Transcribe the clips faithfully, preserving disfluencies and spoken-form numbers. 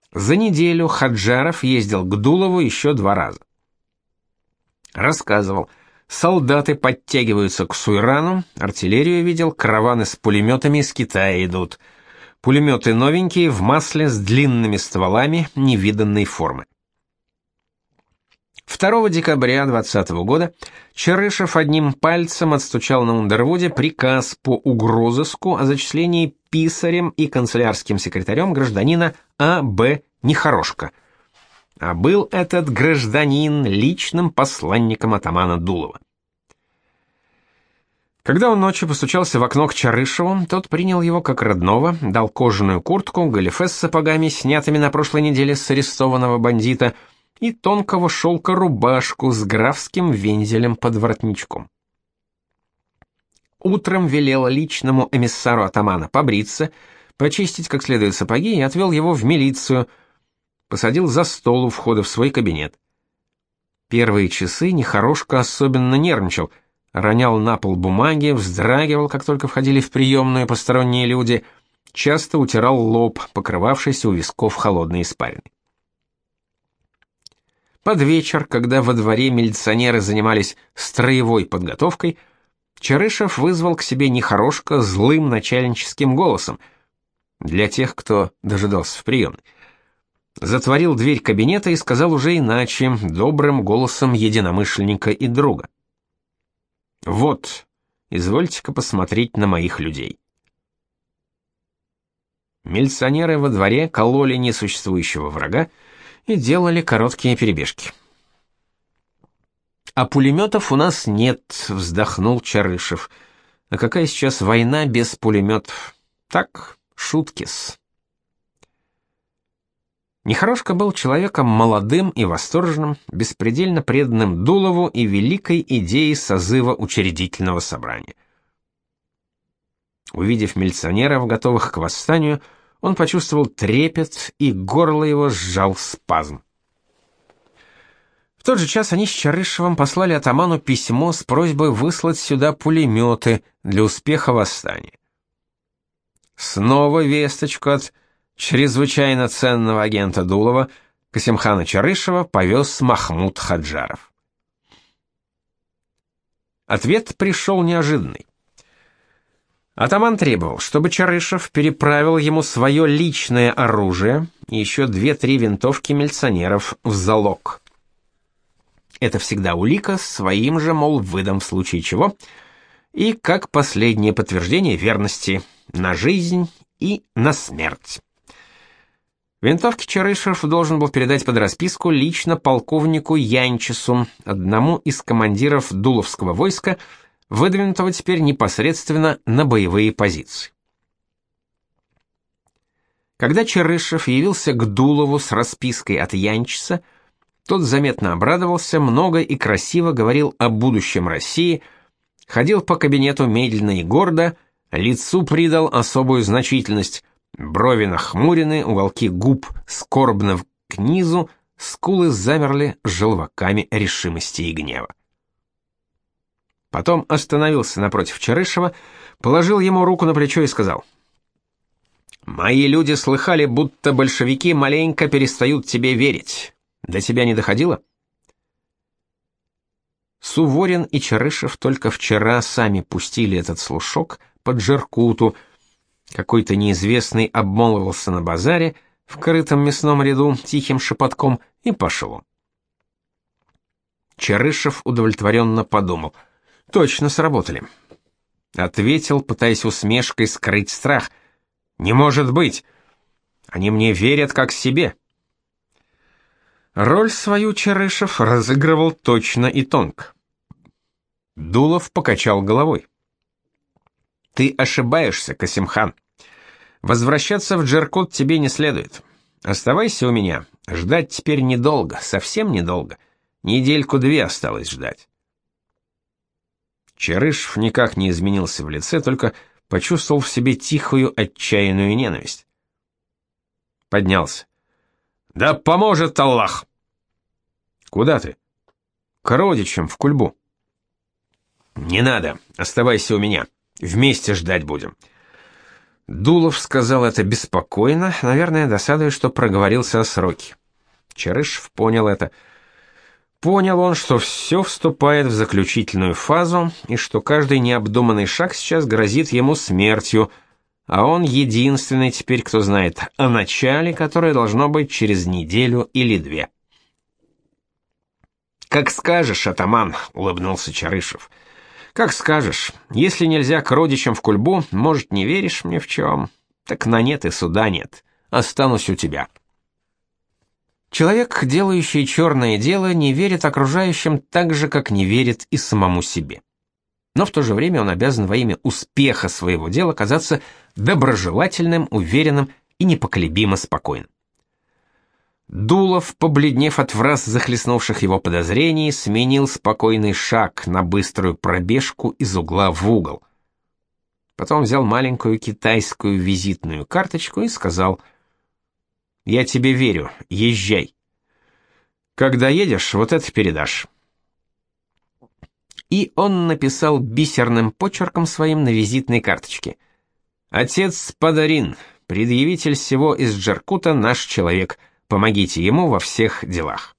За неделю Хаджаров ездил к Дулову еще два раза. Рассказывал: солдаты подтягиваются к Суйрану, артиллерию видел, караваны с пулеметами из Китая идут. Пулеметы новенькие, в масле, с длинными стволами, невиданной формы. второго декабря двадцатого года Черышев одним пальцем отстучал на Ундервуде приказ по угрозыску о зачислении писарем и канцелярским секретарем гражданина А Б Нехорошко. А был этот гражданин личным посланником атамана Дулова. Когда он ночью постучался в окно к Черышеву, тот принял его как родного, дал кожаную куртку, галифе с сапогами, снятыми на прошлой неделе с арестованного бандита, и тонкого шелка рубашку с графским вензелем под воротничком. Утром велел личному эмиссару атамана побриться, почистить как следует сапоги и отвел его в милицию, посадил за стол у входа в свой кабинет. Первые часы Нехорошко особенно нервничал, ронял на пол бумаги, вздрагивал, как только входили в приемную посторонние люди, часто утирал лоб, покрывавшийся у висков холодной испариной. Под вечер, когда во дворе милиционеры занимались строевой подготовкой, Черышев вызвал к себе Нехорошко злым начальническим голосом, для тех, кто дожидался в приемной. Затворил дверь кабинета и сказал уже иначе, добрым голосом единомышленника и друга: «Вот, извольте-ка посмотреть на моих людей». Милиционеры во дворе кололи несуществующего врага и делали короткие перебежки. «А пулеметов у нас нет», — вздохнул Черышев. «А какая сейчас война без пулеметов? Так, шутки-с». Нехорошко был человеком молодым и восторженным, беспредельно преданным Дулову и великой идее созыва учредительного собрания. Увидев милиционеров, готовых к восстанию, он почувствовал трепет, и горло его сжал спазм. В тот же час они с Черышевым послали атаману письмо с просьбой выслать сюда пулеметы для успеха восстания. Снова весточку от чрезвычайно ценного агента Дулова, Касимхана Черышева, повез Махмуд Хаджаров. Ответ пришел неожиданный. Атаман требовал, чтобы Черышев переправил ему свое личное оружие и еще две-три винтовки милиционеров в залог. Это всегда улика, своим же, мол, выдам в случае чего, и как последнее подтверждение верности на жизнь и на смерть. Винтовки Черышев должен был передать под расписку лично полковнику Янчесу, одному из командиров Дуловского войска, выдвинутого теперь непосредственно на боевые позиции. Когда Черышев явился к Дулову с распиской от Янчеса, тот заметно обрадовался, много и красиво говорил о будущем России, ходил по кабинету медленно и гордо, лицу придал особую значительность, брови нахмурены, уголки губ скорбно к низу, скулы замерли желваками решимости и гнева. Потом остановился напротив Черышева, положил ему руку на плечо и сказал: «Мои люди слыхали, будто большевики маленько перестают тебе верить. До тебя не доходило?» Суворин и Черышев только вчера сами пустили этот слушок под Жиркуту. Какой-то неизвестный обмолвился на базаре в крытом мясном ряду тихим шепотком и пошел. Черышев удовлетворенно подумал: точно сработали. Ответил, пытаясь усмешкой скрыть страх: «Не может быть! Они мне верят как себе». Роль свою Черышев разыгрывал точно и тонко. Дулов покачал головой. «Ты ошибаешься, Касимхан. Возвращаться в Джеркут тебе не следует. Оставайся у меня. Ждать теперь недолго, совсем недолго. Недельку-две осталось ждать». Черышев никак не изменился в лице, только почувствовал в себе тихую отчаянную ненависть. Поднялся. «Да поможет Аллах!» «Куда ты?» «К родичам, в Кульбу». «Не надо, оставайся у меня. Вместе ждать будем». Дулов сказал это беспокойно, наверное, досадуя, что проговорился о сроке. Черышев понял это. Понял он, что все вступает в заключительную фазу, и что каждый необдуманный шаг сейчас грозит ему смертью, а он единственный теперь, кто знает о начале, которое должно быть через неделю или две. «Как скажешь, атаман», — улыбнулся Черышев. «Как скажешь. Если нельзя к родичам в Кульбу, может, не веришь мне в чем? Так на нет и суда нет. Останусь у тебя». Человек, делающий черное дело, не верит окружающим так же, как не верит и самому себе. Но в то же время он обязан во имя успеха своего дела казаться доброжелательным, уверенным и непоколебимо спокойным. Дулов, побледнев от враз захлестнувших его подозрений, сменил спокойный шаг на быструю пробежку из угла в угол. Потом взял маленькую китайскую визитную карточку и сказал: «Я тебе верю, езжай. Когда едешь, вот это передашь». И он написал бисерным почерком своим на визитной карточке: «Отец Падарин, предъявитель всего из Джаркута, наш человек. Помогите ему во всех делах».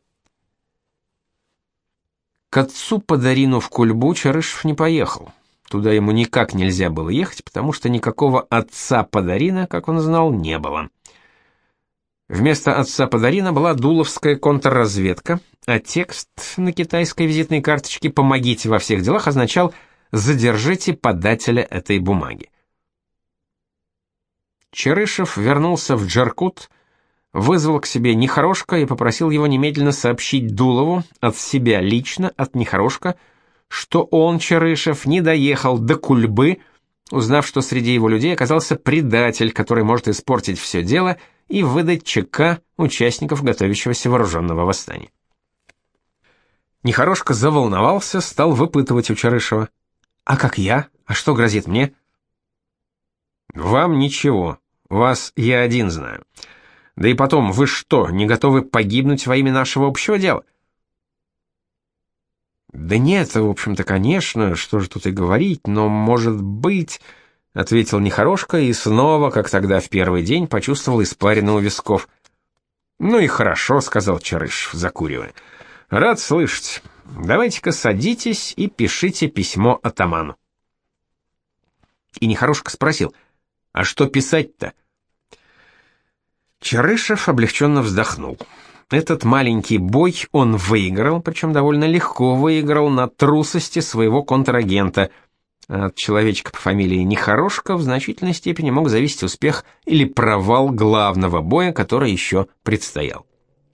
К отцу Падарину в Кульбу Черышев не поехал. Туда ему никак нельзя было ехать, потому что никакого отца Падарина, как он знал, не было. Вместо отца Падарина была дуловская контрразведка, а текст на китайской визитной карточке «Помогите во всех делах» означал «Задержите подателя этой бумаги». Черышев вернулся в Джаркут, вызвал к себе Нехорошко и попросил его немедленно сообщить Дулову от себя лично, от Нехорошко, что он, Черышев, не доехал до Кульбы, узнав, что среди его людей оказался предатель, который может испортить все дело и выдать ЧК участников готовящегося вооруженного восстания. Нехорошко заволновался, стал выпытывать у Черышева: «А как я? А что грозит мне?» «Вам ничего. Вас я один знаю. Да и потом, вы что, не готовы погибнуть во имя нашего общего дела?» «Да нет, в общем-то, конечно, что же тут и говорить, но, может быть...» — ответил Нехорошко и снова, как тогда в первый день, почувствовал испарину у висков. «Ну и хорошо», — сказал Черышев, закуривая. «Рад слышать. Давайте-ка садитесь и пишите письмо атаману». И Нехорошко спросил: «А что писать-то?» Черышев облегченно вздохнул. Этот маленький бой он выиграл, причем довольно легко выиграл на трусости своего контрагента. От человечка по фамилии Нехорошко в значительной степени мог зависеть успех или провал главного боя, который еще предстоял.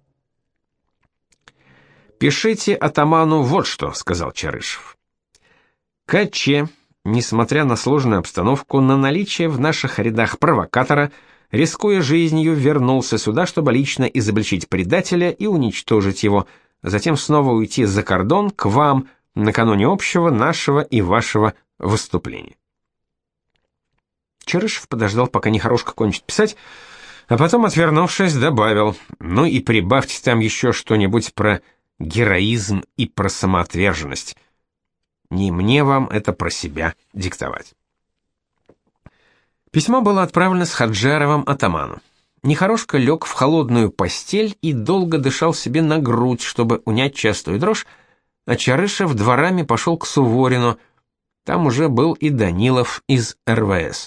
«Пишите атаману вот что», — сказал Черышев. «КЧ, несмотря на сложную обстановку, на наличие в наших рядах провокатора, рискуя жизнью, вернулся сюда, чтобы лично изобличить предателя и уничтожить его, затем снова уйти за кордон к вам накануне общего нашего и вашего выступления». Черышев подождал, пока Нехорошко кончит писать, а потом, отвернувшись, добавил: «Ну и прибавьте там еще что-нибудь про героизм и про самоотверженность. Не мне вам это про себя диктовать». Письмо было отправлено с Хаджаровым атаману. Нехорошко лег в холодную постель и долго дышал себе на грудь, чтобы унять частую дрожь, а Черышев дворами пошел к Суворину. Там уже был и Данилов из эр вэ эс.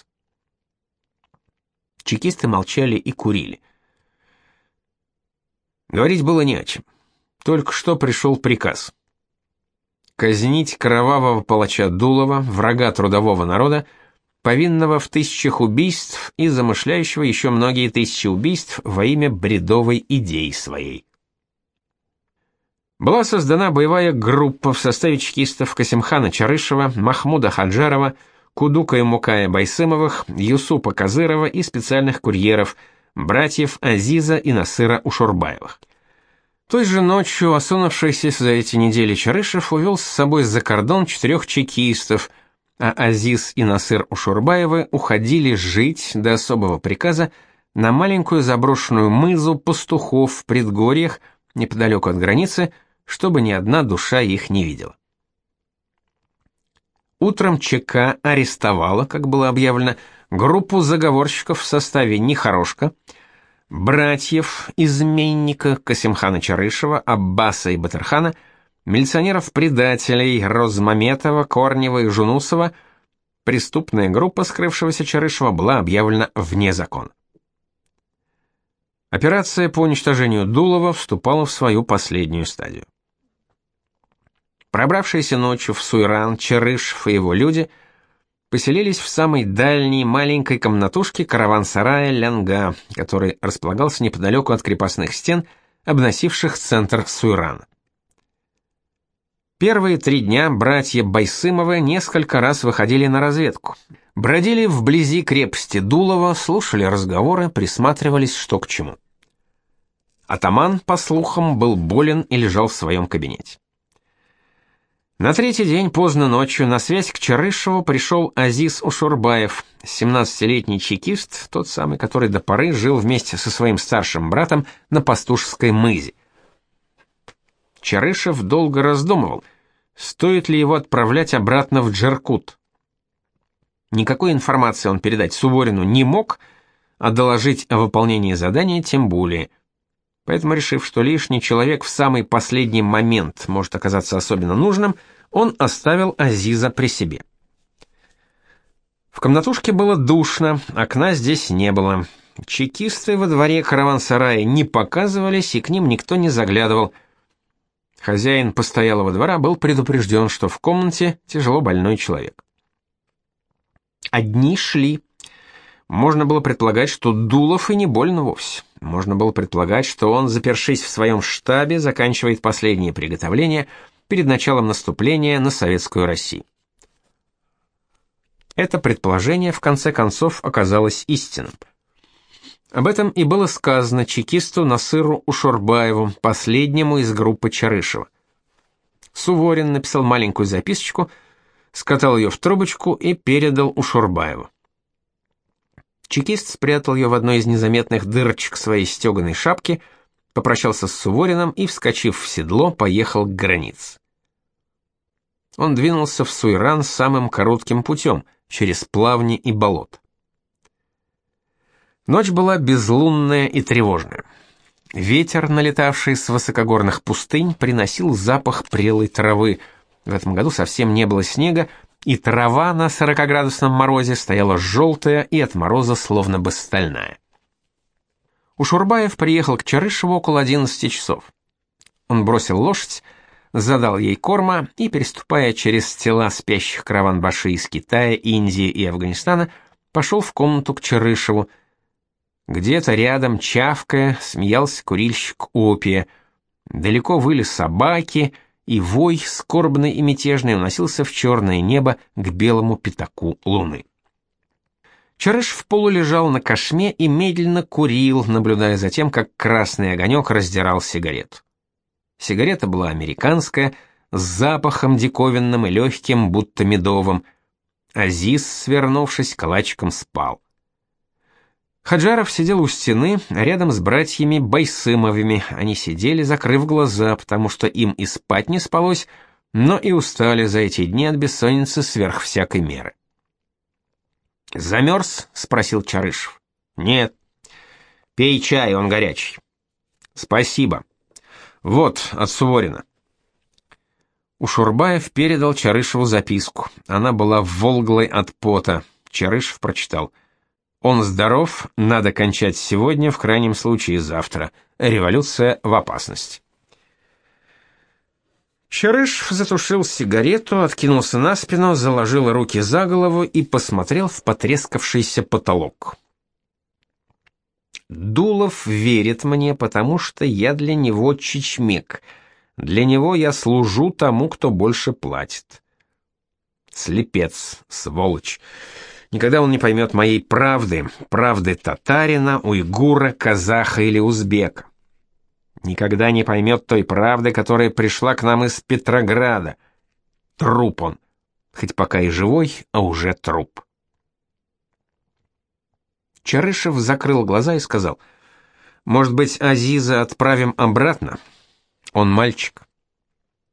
Чекисты молчали и курили. Говорить было не о чем. Только что пришел приказ казнить кровавого палача Дулова, врага трудового народа, повинного в тысячах убийств и замышляющего еще многие тысячи убийств во имя бредовой идеи своей. Была создана боевая группа в составе чекистов Касимхана Черышева, Махмуда Хаджарова, Кудука и Мукая Байсымовых, Юсупа Казырова и специальных курьеров, братьев Азиза и Насыра Ушурбаевых. Той же ночью осунувшийся за эти недели Черышев увел с собой за кордон четырех чекистов, а Азиз и Насыр Ушурбаевы уходили жить до особого приказа на маленькую заброшенную мызу пастухов в предгорьях неподалеку от границы, чтобы ни одна душа их не видела. Утром ЧК арестовала, как было объявлено, группу заговорщиков в составе Нехорошка, братьев-изменника Касимхана Чарышева, Аббаса и Батырхана, милиционеров-предателей Розмаметова, Корнева и Жунусова. Преступная группа скрывшегося Чарышева была объявлена вне закона. Операция по уничтожению Дулова вступала в свою последнюю стадию. Пробравшиеся ночью в Суйран Чарышев и его люди поселились в самой дальней маленькой комнатушке караван-сарая Лянга, который располагался неподалеку от крепостных стен, обносивших центр Суйрана. Первые три дня братья Байсымовы несколько раз выходили на разведку. Бродили вблизи крепости Дулова, слушали разговоры, присматривались, что к чему. Атаман, по слухам, был болен и лежал в своем кабинете. На третий день поздно ночью на связь к Чарышеву пришел Азиз Ушурбаев, семнадцатилетний чекист, тот самый, который до поры жил вместе со своим старшим братом на Пастушской мызе. Чарышев долго раздумывал, стоит ли его отправлять обратно в Джаркут. Никакой информации он передать Суворину не мог, а доложить о выполнении задания тем более. Поэтому, решив, что лишний человек в самый последний момент может оказаться особенно нужным, он оставил Азиза при себе. В комнатушке было душно, окна здесь не было. Чекисты во дворе караван-сарая не показывались, и к ним никто не заглядывал. Хозяин постоялого двора был предупрежден, что в комнате тяжело больной человек. Одни шли. Можно было предполагать, что Дулов и не болен вовсе. Можно было предполагать, что он, запершись в своем штабе, заканчивает последние приготовления перед началом наступления на Советскую Россию. Это предположение, в конце концов, оказалось истинным. Об этом и было сказано чекисту Насыру Ушурбаеву, последнему из группы Чарышева. Суворин написал маленькую записочку, скатал ее в трубочку и передал Ушурбаеву. Чекист спрятал ее в одной из незаметных дырочек своей стеганой шапки, попрощался с Сувориным и, вскочив в седло, поехал к границе. Он двинулся в Суйран самым коротким путем, через плавни и болот. Ночь была безлунная и тревожная. Ветер, налетавший с высокогорных пустынь, приносил запах прелой травы. В этом году совсем не было снега, и трава на сорокаградусном морозе стояла желтая и от мороза словно бы стальная. Ушурбаев приехал к Чарышеву около одиннадцати часов. Он бросил лошадь, задал ей корма и, переступая через тела спящих караван-баши из Китая, Индии и Афганистана, пошел в комнату к Чарышеву. Где-то рядом, чавкая, смеялся курильщик опия. Далеко выли собаки, и вой, скорбный и мятежный, уносился в черное небо к белому пятаку луны. Чарышев полулежал на кошме и медленно курил, наблюдая за тем, как красный огонек раздирал сигарету. Сигарета была американская, с запахом диковинным и легким, будто медовым. Азиз, свернувшись, калачиком спал. Хаджаров сидел у стены, рядом с братьями Байсымовыми. Они сидели, закрыв глаза, потому что им и спать не спалось, но и устали за эти дни от бессонницы сверх всякой меры. «Замерз?» — спросил Чарышев. «Нет. Пей чай, он горячий». «Спасибо. Вот, от Суворина». Ушурбаев передал Чарышеву записку. Она была волглой от пота. Чарышев прочитал: «Он здоров, надо кончать сегодня, в крайнем случае завтра. Революция в опасности». Чарышев затушил сигарету, откинулся на спину, заложил руки за голову и посмотрел в потрескавшийся потолок. «Дулов верит мне, потому что я для него чечмек. Для него я служу тому, кто больше платит. Слепец, сволочь. Никогда он не поймет моей правды, правды татарина, уйгура, казаха или узбека. Никогда не поймет той правды, которая пришла к нам из Петрограда. Труп он, хоть пока и живой, а уже труп». Чарышев закрыл глаза и сказал: «Может быть, Азиза отправим обратно? Он мальчик».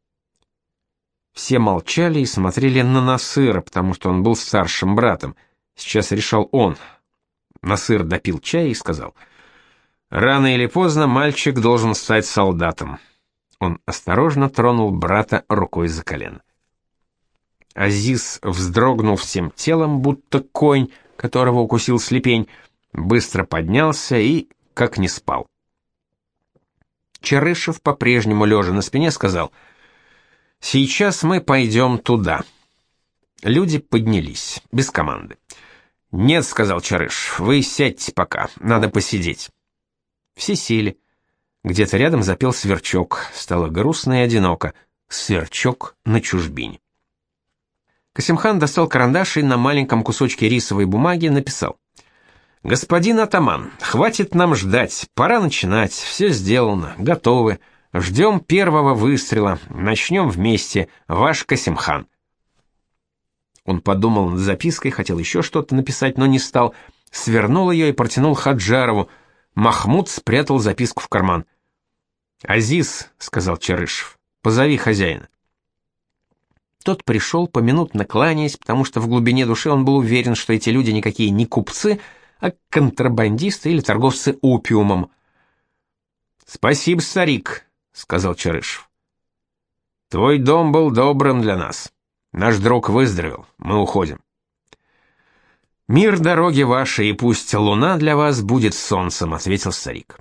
Все молчали и смотрели на Насыра, потому что он был старшим братом. Сейчас решал он. Насыр допил чай и сказал: «Рано или поздно мальчик должен стать солдатом». Он осторожно тронул брата рукой за колено. Азиз вздрогнул всем телом, будто конь, которого укусил слепень, быстро поднялся и как не спал. Чарышев, по-прежнему лежа на спине, сказал: «Сейчас мы пойдем туда». Люди поднялись, без команды. «Нет», — сказал Чарышев, — «вы сядьте пока, надо посидеть». Все сели. Где-то рядом запел сверчок, стало грустно и одиноко. Сверчок на чужбине. Касимхан достал карандаш и на маленьком кусочке рисовой бумаги написал: «Господин атаман, хватит нам ждать, пора начинать, все сделано, готовы. Ждем первого выстрела, начнем вместе, ваш Касимхан». Он подумал над запиской, хотел еще что-то написать, но не стал, свернул ее и протянул Хаджарову. Махмуд спрятал записку в карман. «Азиз», — сказал Чарышев, — «позови хозяина». Тот пришел, поминутно кланяясь, потому что в глубине души он был уверен, что эти люди никакие не купцы, а контрабандисты или торговцы опиумом. «Спасибо, старик», — сказал Чарышев. «Твой дом был добрым для нас. Наш друг выздоровел, мы уходим». «Мир дороги вашей, и пусть луна для вас будет солнцем», — ответил старик.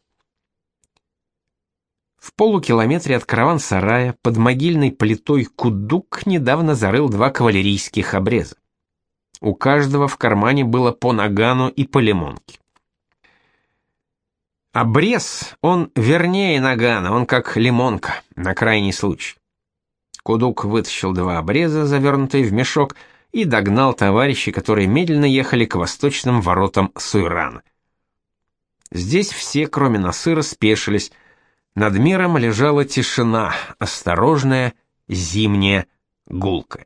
В полукилометре от караван-сарая под могильной плитой Кудук недавно зарыл два кавалерийских обреза. У каждого в кармане было по нагану и по лимонке. Обрез, он вернее нагана, он как лимонка, на крайний случай. Кудук вытащил два обреза, завернутые в мешок, и догнал товарищей, которые медленно ехали к восточным воротам Суйрана. Здесь все, кроме Насыра, спешились. Над миром лежала тишина, осторожная, зимняя, гулкая.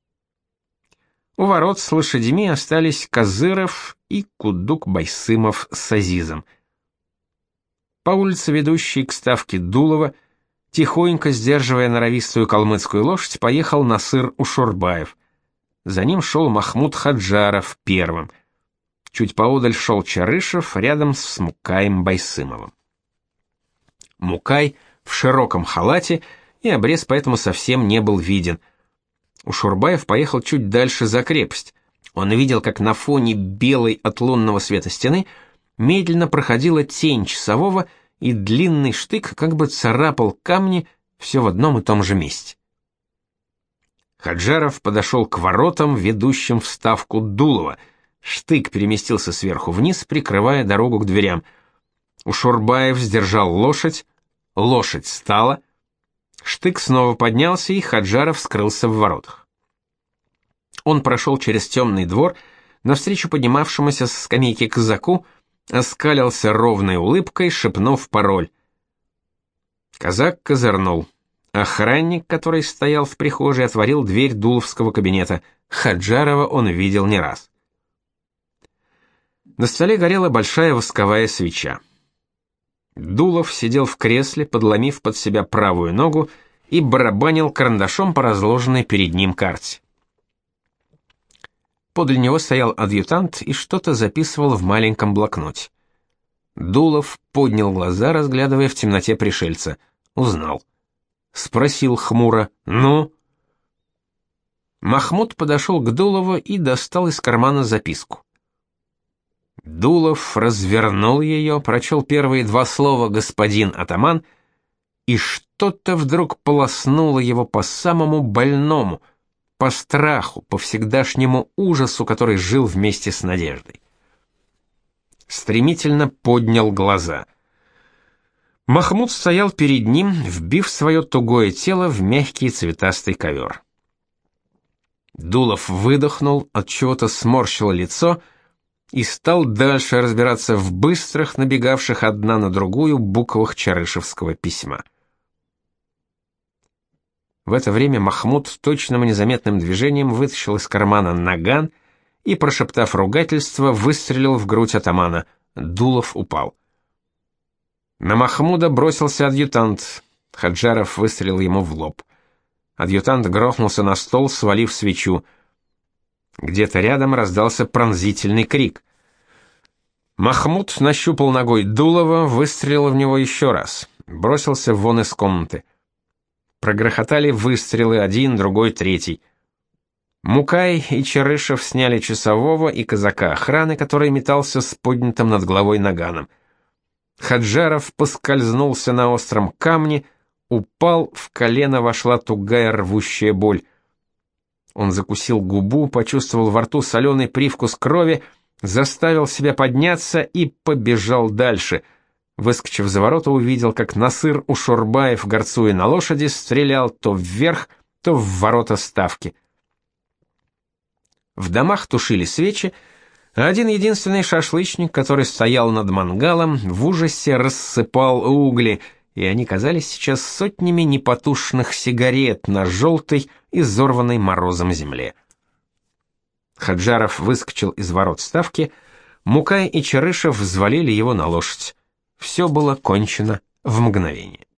У ворот с лошадьми остались Козыров и Кудук-Байсымов с Азизом. По улице, ведущей к ставке Дулова, тихонько сдерживая норовистую калмыцкую лошадь, поехал Насыр Ушурбаев. За ним шел Махмуд Хаджаров первым. Чуть поодаль шел Чарышев рядом с Мукаем Байсымовым. Мукай в широком халате, и обрез поэтому совсем не был виден. Ушурбаев поехал чуть дальше за крепость. Он видел, как на фоне белой от лунного света стены медленно проходила тень часового, и длинный штык как бы царапал камни все в одном и том же месте. Хаджаров подошел к воротам, ведущим в ставку Дулова. Штык переместился сверху вниз, прикрывая дорогу к дверям. Ушурбаев сдержал лошадь, лошадь стала, штык снова поднялся, и Хаджаров скрылся в воротах. Он прошел через темный двор, навстречу поднимавшемуся с скамейки казаку, оскалился ровной улыбкой, шепнув пароль. Казак козырнул. Охранник, который стоял в прихожей, отворил дверь дуловского кабинета. Хаджарова он видел не раз. На столе горела большая восковая свеча. Дулов сидел в кресле, подломив под себя правую ногу, и барабанил карандашом по разложенной перед ним карте. Подле него стоял адъютант и что-то записывал в маленьком блокноте. Дулов поднял глаза, разглядывая в темноте пришельца. Узнал. Спросил хмуро: «Ну?» Махмуд подошел к Дулову и достал из кармана записку. Дулов развернул ее, прочел первые два слова «господин атаман», и что-то вдруг полоснуло его по самому больному, по страху, по всегдашнему ужасу, который жил вместе с надеждой. Стремительно поднял глаза. Махмуд стоял перед ним, вбив свое тугое тело в мягкий цветастый ковер. Дулов выдохнул, от чего-то сморщило лицо и стал дальше разбираться в быстрых, набегавших одна на другую буквах чарышевского письма. В это время Махмуд точным и незаметным движением вытащил из кармана наган и, прошептав ругательство, выстрелил в грудь атамана. Дулов упал. На Махмуда бросился адъютант. Хаджаров выстрелил ему в лоб. Адъютант грохнулся на стол, свалив свечу. Где-то рядом раздался пронзительный крик. Махмуд нащупал ногой Дулова, выстрелил в него еще раз. Бросился вон из комнаты. Прогрохотали выстрелы, один, другой, третий. Мукай и Черышев сняли часового и казака охраны, который метался с поднятым над головой наганом. Хаджаров поскользнулся на остром камне, упал, в колено вошла тугая рвущая боль. Он закусил губу, почувствовал во рту соленый привкус крови, заставил себя подняться и побежал дальше. Выскочив за ворота, увидел, как Насыр Ушурбаев, горцуя на лошади, стрелял то вверх, то в ворота ставки. В домах тушили свечи, а один единственный шашлычник, который стоял над мангалом, в ужасе рассыпал угли, и они казались сейчас сотнями непотушенных сигарет на желтой, изорванной морозом земле. Хаджаров выскочил из ворот ставки, Мукай и Черышев взвалили его на лошадь. Все было кончено в мгновение.